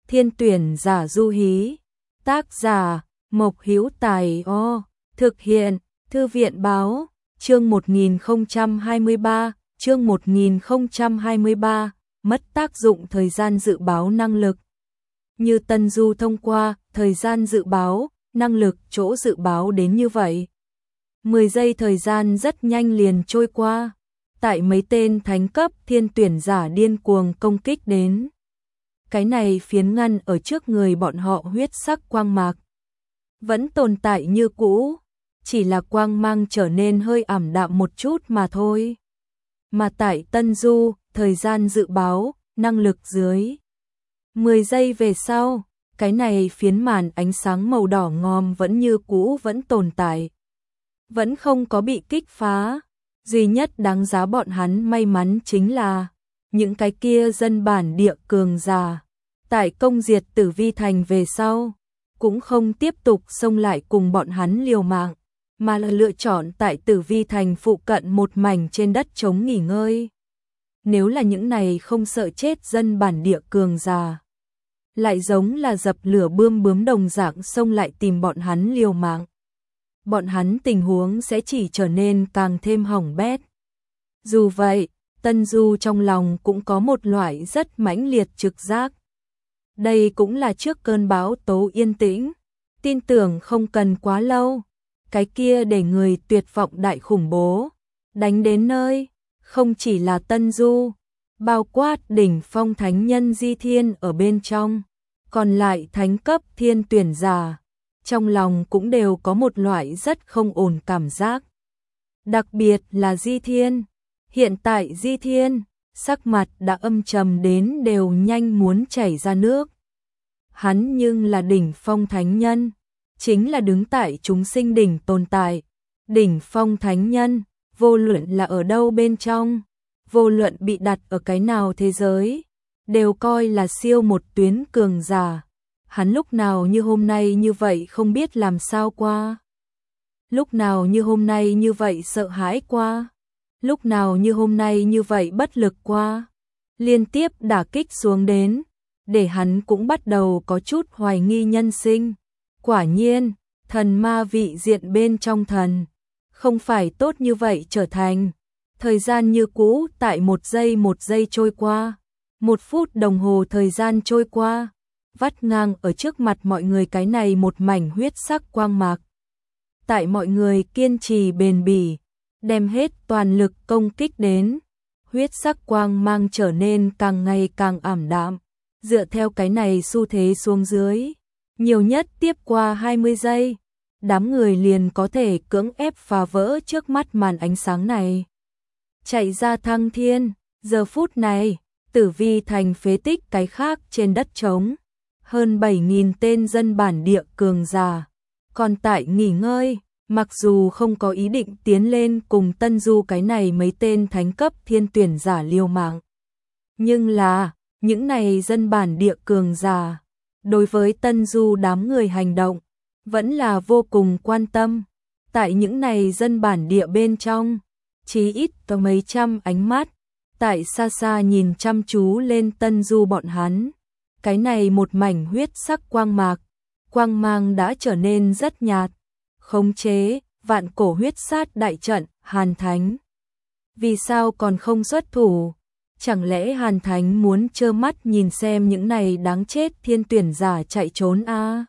thiên tuyển giả du hí. Tác giả, Mộc Hữu Tài thực hiện, Thư viện báo, chương 1023, chương 1023, mất tác dụng thời gian dự báo năng lực. Như Tân Du thông qua, thời gian dự báo, năng lực chỗ dự báo đến như vậy. 10 giây thời gian rất nhanh liền trôi qua. Tại mấy tên thánh cấp thiên tuyển giả điên cuồng công kích đến. Cái này phiến ngăn ở trước người bọn họ huyết sắc quang mạc. Vẫn tồn tại như cũ, chỉ là quang mang trở nên hơi ảm đạm một chút mà thôi. Mà tại Tân Du, thời gian dự báo, năng lực dưới 10 giây về sau, cái này phiến màn ánh sáng màu đỏ ngòm vẫn như cũ vẫn tồn tại. Vẫn không có bị kích phá. Duy nhất đáng giá bọn hắn may mắn chính là những cái kia dân bản địa cường giả. Tại công diệt Tử Vi Thành về sau, cũng không tiếp tục xông lại cùng bọn hắn liều mạng, mà là lựa chọn tại Tử Vi Thành phụ cận một mảnh trên đất trống nghỉ ngơi. Nếu là những này không sợ chết dân bản địa cường giả, lại giống là dập lửa bướm đồng dạng xông lại tìm bọn hắn liều mạng. Bọn hắn tình huống sẽ chỉ trở nên càng thêm hỏng bét. Dù vậy, Tân Du trong lòng cũng có một loại rất mãnh liệt trực giác. Đây cũng là trước cơn bão tố yên tĩnh, tin tưởng không cần quá lâu, cái kia để người tuyệt vọng đại khủng bố, đánh đến nơi, không chỉ là Tân Du, bao quát đỉnh phong thánh nhân Di Thiên ở bên trong, còn lại thánh cấp thiên tuyển giả, trong lòng cũng đều có một loại rất không ổn cảm giác. Đặc biệt là Di Thiên, hiện tại Di Thiên, sắc mặt đã âm trầm đến đều nhanh muốn chảy ra nước. Hắn nhưng là đỉnh phong thánh nhân, chính là đứng tại chúng sinh đỉnh tồn tại. Đỉnh phong thánh nhân, vô luận là ở đâu bên trong, vô luận bị đặt ở cái nào thế giới, đều coi là siêu một tuyến cường giả. Hắn lúc nào như hôm nay như vậy không biết làm sao qua. Lúc nào như hôm nay như vậy sợ hãi qua. Lúc nào như hôm nay như vậy bất lực qua. Liên tiếp đả kích xuống đến, để hắn cũng bắt đầu có chút hoài nghi nhân sinh. Quả nhiên, thần ma vị diện bên trong thần, không phải tốt như vậy trở thành. Thời gian như cũ tại một giây trôi qua. 1 phút đồng hồ thời gian trôi qua. Vắt ngang ở trước mặt mọi người cái này một mảnh huyết sắc quang mạc. Tại mọi người kiên trì bền bỉ, đem hết toàn lực công kích đến, huyết sắc quang mang trở nên càng ngày càng ảm đạm. Dựa theo cái này xu thế xuống dưới, nhiều nhất tiếp qua 20 giây, đám người liền có thể cưỡng ép phá vỡ trước mắt màn ánh sáng này. Chạy ra thăng thiên, giờ phút này, Tử Vi Thành phế tích cái khác trên đất trống. Hơn 7.000 tên dân bản địa cường giả, còn tại nghỉ ngơi, mặc dù không có ý định tiến lên cùng Tân Du cái này mấy tên thánh cấp thiên tuyển giả liều mạng. Nhưng là, những này dân bản địa cường giả, đối với Tân Du đám người hành động, vẫn là vô cùng quan tâm. Tại những này dân bản địa bên trong, chí ít có mấy trăm ánh mắt, tại xa xa nhìn chăm chú lên Tân Du bọn hắn. Cái này một mảnh huyết sắc quang mạc, quang mang đã trở nên rất nhạt, khống chế, vạn cổ huyết sát đại trận, Hàn Thánh. Vì sao còn không xuất thủ? Chẳng lẽ Hàn Thánh muốn trơ mắt nhìn xem những này đáng chết thiên tuyển giả chạy trốn à?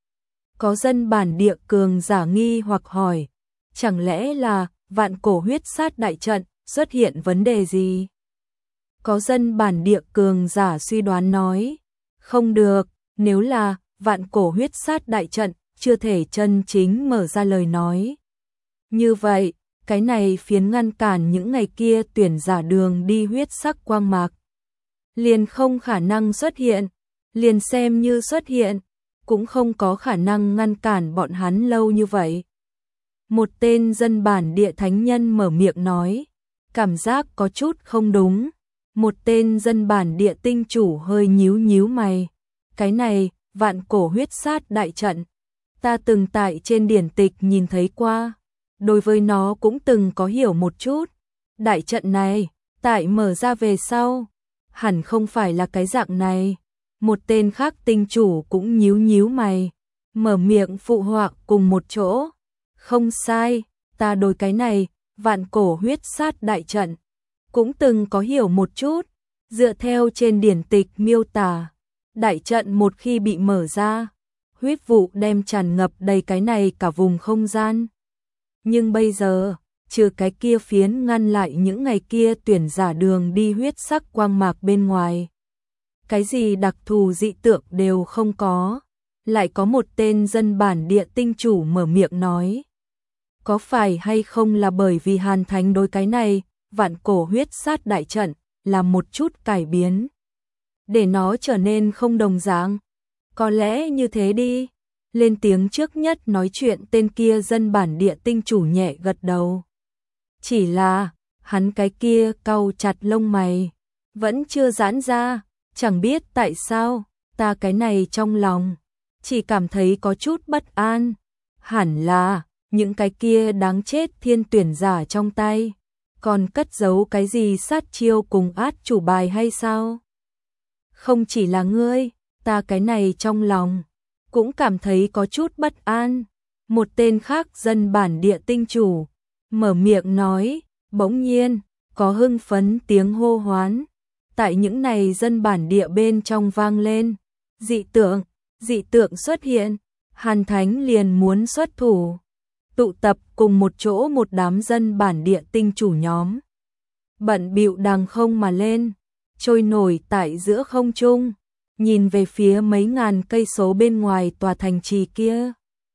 Có dân bản địa cường giả nghi hoặc hỏi, chẳng lẽ là vạn cổ huyết sát đại trận xuất hiện vấn đề gì? Có dân bản địa cường giả suy đoán nói, không được, nếu là vạn cổ huyết sát đại trận chưa thể chân chính mở ra lời nói. Như vậy, cái này phiến ngăn cản những ngày kia tuyển giả đường đi huyết sắc quang mạc. Liền không khả năng xuất hiện, liền xem như xuất hiện, cũng không có khả năng ngăn cản bọn hắn lâu như vậy. Một tên dân bản địa thánh nhân mở miệng nói, cảm giác có chút không đúng. Một tên dân bản địa tinh chủ hơi nhíu mày. Cái này, vạn cổ huyết sát đại trận, ta từng tại trên điển tịch nhìn thấy qua. Đối với nó cũng từng có hiểu một chút. Đại trận này, tại mở ra về sau, hẳn không phải là cái dạng này. Một tên khác tinh chủ cũng nhíu nhíu mày, mở miệng phụ họa cùng một chỗ. Không sai, ta đối cái này, vạn cổ huyết sát đại trận, cũng từng có hiểu một chút, dựa theo trên điển tịch miêu tả. Đại trận một khi bị mở ra, huyết vụ đem tràn ngập đầy cái này cả vùng không gian. Nhưng bây giờ, trừ cái kia phiến ngăn lại những ngày kia tuyển giả đường đi huyết sắc quang mạc bên ngoài, cái gì đặc thù dị tượng đều không có. Lại có một tên dân bản địa tinh chủ mở miệng nói. Có phải hay không là bởi vì Hàn Thánh đối cái này, vạn cổ huyết sát đại trận, làm một chút cải biến, để nó trở nên không đồng dạng? Có lẽ như thế đi. Lên tiếng trước nhất nói chuyện tên kia dân bản địa tinh chủ nhẹ gật đầu. Chỉ là, hắn cái kia cau chặt lông mày, vẫn chưa giãn ra, chẳng biết tại sao, ta cái này trong lòng, chỉ cảm thấy có chút bất an. Hẳn là, những cái kia đáng chết thiên tuyển giả trong tay, còn cất giấu cái gì sát chiêu cùng át chủ bài hay sao? Không chỉ là ngươi, ta cái này trong lòng cũng cảm thấy có chút bất an. Một tên khác dân bản địa tinh chủ mở miệng nói, bỗng nhiên có hưng phấn tiếng hô hoán tại những này dân bản địa bên trong vang lên. Dị tượng xuất hiện, Hàn Thánh liền muốn xuất thủ. Tụ tập cùng một chỗ một đám dân bản địa tinh chủ nhóm, bận bịu đằng không mà lên, trôi nổi tại giữa không trung, nhìn về phía mấy ngàn cây số bên ngoài tòa thành trì kia.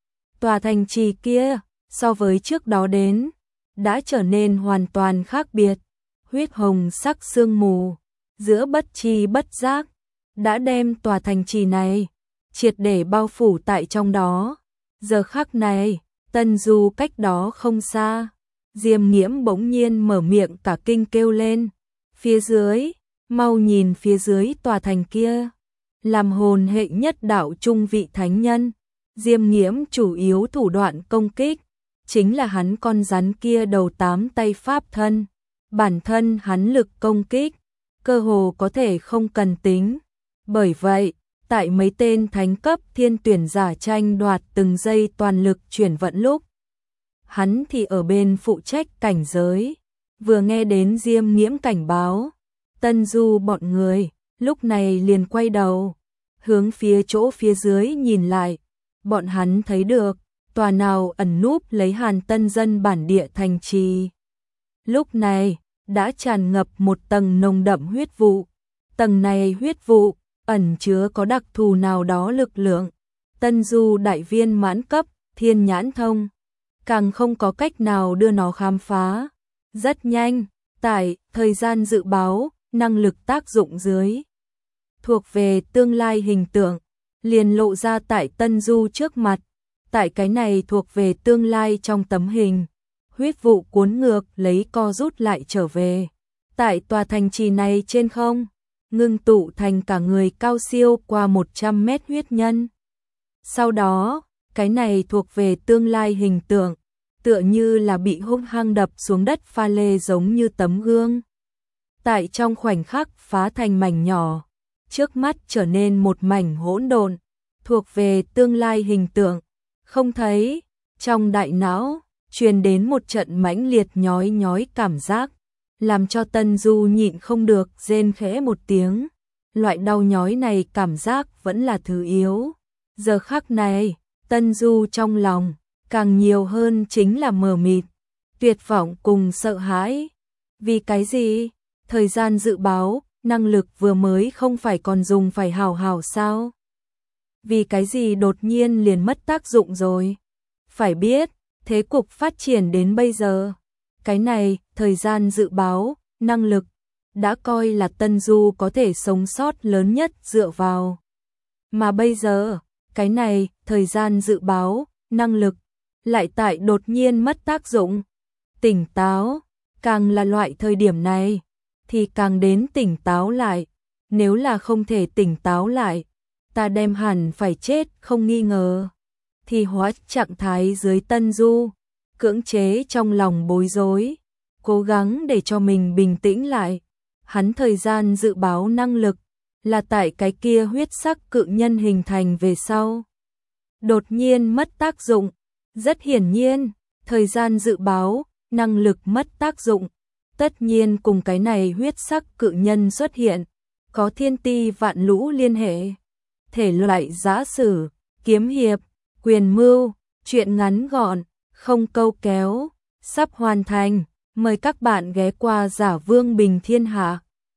Tòa thành trì kia, so với trước đó đến, đã trở nên hoàn toàn khác biệt. Huyết hồng sắc sương mù, giữa bất tri bất giác, đã đem tòa thành trì này triệt để bao phủ tại trong đó. Giờ khắc này, Tân Du cách đó không xa, Diêm Nghiễm bỗng nhiên mở miệng cả kinh kêu lên. Phía dưới, mau nhìn phía dưới tòa thành kia. Làm hồn hệ nhất đạo trung vị thánh nhân, Diêm Nghiễm chủ yếu thủ đoạn công kích chính là hắn con rắn kia đầu 8 tay pháp thân. Bản thân hắn lực công kích cơ hồ có thể không cần tính. Bởi vậy, tại mấy tên thánh cấp thiên tuyển giả tranh đoạt từng giây toàn lực chuyển vận lúc, hắn thì ở bên phụ trách cảnh giới. Vừa nghe đến Diêm Nghiễm cảnh báo, Tân Du bọn người lúc này liền quay đầu, hướng phía chỗ phía dưới nhìn lại. Bọn hắn thấy được, tòa nào ẩn núp lấy Hàn Tân dân bản địa thành trì, lúc này đã tràn ngập một tầng nồng đậm huyết vụ. Tầng này huyết vụ ẩn chứa có đặc thù nào đó lực lượng. Tân Du đại viên mãn cấp, thiên nhãn thông, càng không có cách nào đưa nó khám phá. Rất nhanh, tại thời gian dự báo, năng lực tác dụng dưới, thuộc về tương lai hình tượng, liền lộ ra tại Tân Du trước mặt. Tại cái này thuộc về tương lai trong tấm hình, huyết vụ cuốn ngược lấy co rút lại trở về. Tại tòa thành trì này trên không, ngưng tụ thành cả người cao siêu qua 100 mét huyết nhân. Sau đó, cái này thuộc về tương lai hình tượng, tựa như là bị hung hăng đập xuống đất pha lê giống như tấm gương. Tại trong khoảnh khắc phá thành mảnh nhỏ, trước mắt trở nên một mảnh hỗn độn, thuộc về tương lai hình tượng. Không thấy, trong đại não truyền đến một trận mãnh liệt nhói nhói cảm giác, làm cho Tân Du nhịn không được rên khẽ một tiếng. Loại đau nhói này cảm giác vẫn là thứ yếu. Giờ khắc này, Tân Du trong lòng càng nhiều hơn chính là mờ mịt, tuyệt vọng cùng sợ hãi. Vì cái gì? Thời gian dự báo, năng lực vừa mới không phải còn dùng phải hào hào sao? Vì cái gì đột nhiên liền mất tác dụng rồi? Phải biết, thế cục phát triển đến bây giờ, cái này, thời gian dự báo, năng lực, đã coi là Tân Du có thể sống sót lớn nhất dựa vào. Mà bây giờ, cái này, thời gian dự báo, năng lực, lại tại đột nhiên mất tác dụng. Tỉnh táo, càng là loại thời điểm này, thì càng đến tỉnh táo lại. Nếu là không thể tỉnh táo lại, ta đem hẳn phải chết không nghi ngờ. Thì hóa trạng thái dưới Tân Du, cưỡng chế trong lòng bối rối, cố gắng để cho mình bình tĩnh lại. Hắn thời gian dự báo năng lực, là tại cái kia huyết sắc cự nhân hình thành về sau. Đột nhiên mất tác dụng, rất hiển nhiên, thời gian dự báo, năng lực mất tác dụng, tất nhiên cùng cái này huyết sắc cự nhân xuất hiện, có thiên ti vạn lũ liên hệ. Thể loại giã sử, kiếm hiệp, quyền mưu, truyện ngắn gọn, không câu kéo, sắp hoàn thành, mời các bạn ghé qua Giả Vương Bình Thiên Hạ.